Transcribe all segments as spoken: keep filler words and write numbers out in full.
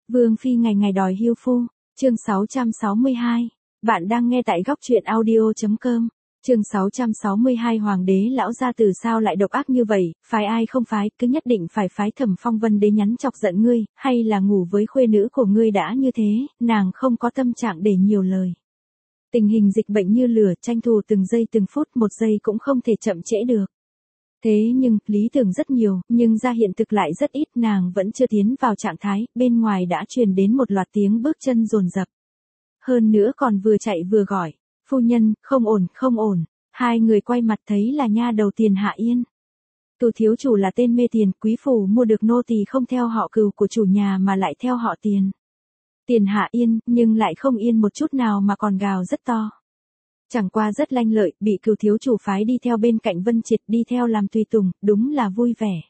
Vương phi ngày ngày đòi hiêu phu, chương sáu trăm sáu mươi hai. Bạn đang nghe tại góc truyện audio chấm com. Chương sáu trăm sáu mươi hai Hoàng đế lão gia tử sao lại độc ác như vậy, phái ai không phái, cứ nhất định phải phái Thẩm Phong Vân đến nhắn chọc giận ngươi, hay là ngủ với khuê nữ của ngươi đã như thế, nàng không có tâm trạng để nhiều lời. Tình hình dịch bệnh như lửa, tranh thủ từng giây từng phút, một giây cũng không thể chậm trễ được. Thế nhưng, lý tưởng rất nhiều, nhưng ra hiện thực lại rất ít, nàng vẫn chưa tiến vào trạng thái, bên ngoài đã truyền đến một loạt tiếng bước chân dồn dập. Hơn nữa còn vừa chạy vừa gọi, phu nhân, không ổn, không ổn, hai người quay mặt thấy là nha đầu Tiền Hạ Yên. Tù thiếu chủ là tên mê tiền, quý phủ mua được nô tỳ không theo họ Cừu của chủ nhà mà lại theo họ Tiền. Tiền Hạ Yên, nhưng lại không yên một chút nào mà còn gào rất to. Chẳng qua rất lanh lợi, bị Cừu thiếu chủ phái đi theo bên cạnh Vân Triệt, đi theo làm tùy tùng, đúng là vui vẻ.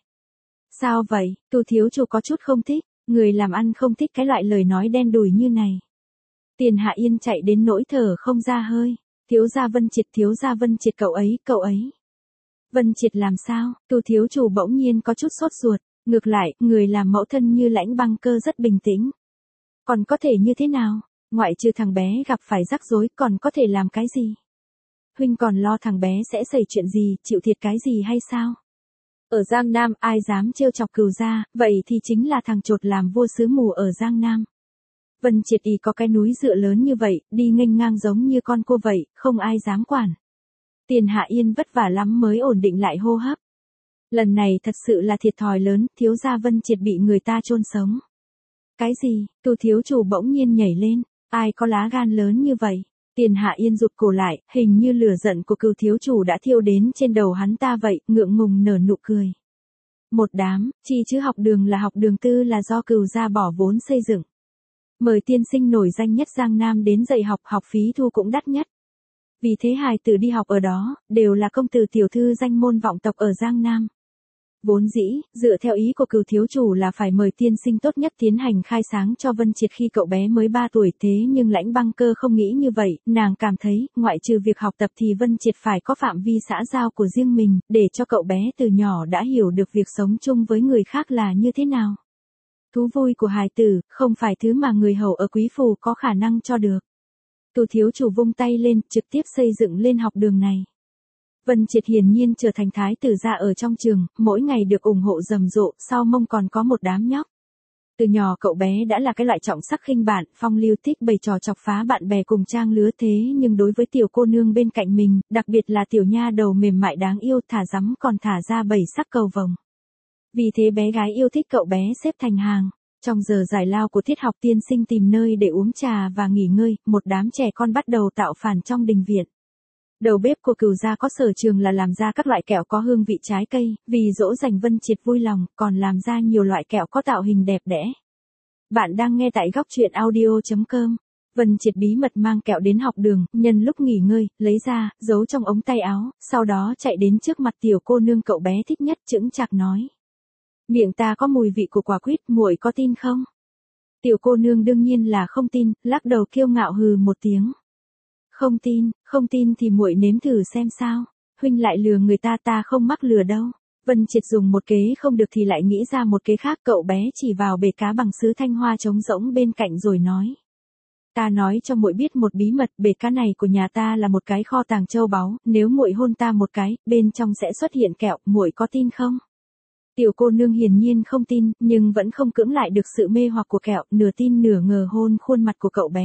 Sao vậy? Cừu thiếu chủ có chút không thích, người làm ăn không thích cái loại lời nói đen đủi như này. Tiền Hạ Yên chạy đến nỗi thở không ra hơi, thiếu gia Vân Triệt, thiếu gia Vân Triệt, cậu ấy, cậu ấy. Vân Triệt làm sao? Cừu thiếu chủ bỗng nhiên có chút sốt ruột, ngược lại, người làm mẫu thân như Lãnh Băng Cơ rất bình tĩnh. Còn có thể như thế nào? Ngoại trừ thằng bé gặp phải rắc rối, còn có thể làm cái gì? Huynh còn lo thằng bé sẽ xảy chuyện gì, chịu thiệt cái gì hay sao? Ở Giang Nam, ai dám trêu chọc Cừu gia, vậy thì chính là thằng chột làm vua xứ mù ở Giang Nam. Vân Triệt y có cái núi dựa lớn như vậy, đi nghênh ngang giống như con cua vậy, không ai dám quản. Tiền Hạ Yên vất vả lắm mới ổn định lại hô hấp. Lần này thật sự là thiệt thòi lớn, thiếu gia Vân Triệt bị người ta chôn sống. Cái gì? Cừu thiếu chủ bỗng nhiên nhảy lên, ai có lá gan lớn như vậy? Tiền Hạ Yên rụt cổ lại, hình như lửa giận của Cừu thiếu chủ đã thiêu đến trên đầu hắn ta vậy, ngượng ngùng nở nụ cười. Một đám, chi chứ học đường là học đường tư là do Cừu gia bỏ vốn xây dựng. Mời tiên sinh nổi danh nhất Giang Nam đến dạy học, học phí thu cũng đắt nhất. Vì thế hài tử đi học ở đó, đều là công tử tiểu thư danh môn vọng tộc ở Giang Nam. Vốn dĩ, dựa theo ý của Cừu thiếu chủ là phải mời tiên sinh tốt nhất tiến hành khai sáng cho Vân Triệt khi cậu bé mới ba tuổi, thế nhưng Lãnh Băng Cơ không nghĩ như vậy, nàng cảm thấy, ngoại trừ việc học tập thì Vân Triệt phải có phạm vi xã giao của riêng mình, để cho cậu bé từ nhỏ đã hiểu được việc sống chung với người khác là như thế nào. Thú vui của hài tử, không phải thứ mà người hầu ở quý phủ có khả năng cho được. Cừu thiếu chủ vung tay lên, trực tiếp xây dựng lên học đường này. Vân Triệt hiển nhiên trở thành thái tử gia ở trong trường, mỗi ngày được ủng hộ rầm rộ, sau mông còn có một đám nhóc. Từ nhỏ cậu bé đã là cái loại trọng sắc khinh bạn, phong lưu thích bày trò chọc phá bạn bè cùng trang lứa, thế nhưng đối với tiểu cô nương bên cạnh mình, đặc biệt là tiểu nha đầu mềm mại đáng yêu, thả rắm còn thả ra bảy sắc cầu vồng. Vì thế bé gái yêu thích cậu bé xếp thành hàng. Trong giờ giải lao của tiết học, tiên sinh tìm nơi để uống trà và nghỉ ngơi, một đám trẻ con bắt đầu tạo phản trong đình viện. Đầu bếp của Cừu gia có sở trường là làm ra các loại kẹo có hương vị trái cây, vì dỗ dành Vân Triệt vui lòng, còn làm ra nhiều loại kẹo có tạo hình đẹp đẽ. Bạn đang nghe tại góc truyện audio chấm com. Vân Triệt bí mật mang kẹo đến học đường, nhân lúc nghỉ ngơi, lấy ra, giấu trong ống tay áo, sau đó chạy đến trước mặt tiểu cô nương cậu bé thích nhất, chững chạc nói. Miệng ta có mùi vị của quả quýt, muội có tin không? Tiểu cô nương đương nhiên là không tin, lắc đầu kiêu ngạo hừ một tiếng. Không tin, không tin thì muội nếm thử xem sao, huynh lại lừa người ta, ta không mắc lừa đâu. Vân Triệt dùng một kế không được thì lại nghĩ ra một kế khác, cậu bé chỉ vào bể cá bằng sứ thanh hoa trống rỗng bên cạnh rồi nói. Ta nói cho muội biết một bí mật, bể cá này của nhà ta là một cái kho tàng châu báu, nếu muội hôn ta một cái, bên trong sẽ xuất hiện kẹo, muội có tin không? Tiểu cô nương hiển nhiên không tin, nhưng vẫn không cưỡng lại được sự mê hoặc của kẹo, nửa tin nửa ngờ hôn khuôn mặt của cậu bé.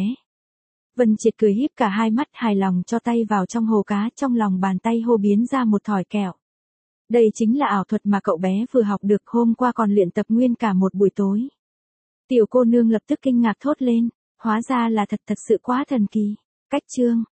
Vân Triệt cười híp cả hai mắt, hài lòng cho tay vào trong hồ cá, trong lòng bàn tay hô biến ra một thỏi kẹo. Đây chính là ảo thuật mà cậu bé vừa học được, hôm qua còn luyện tập nguyên cả một buổi tối. Tiểu cô nương lập tức kinh ngạc thốt lên, hóa ra là thật thật sự quá thần kỳ. Cách chương,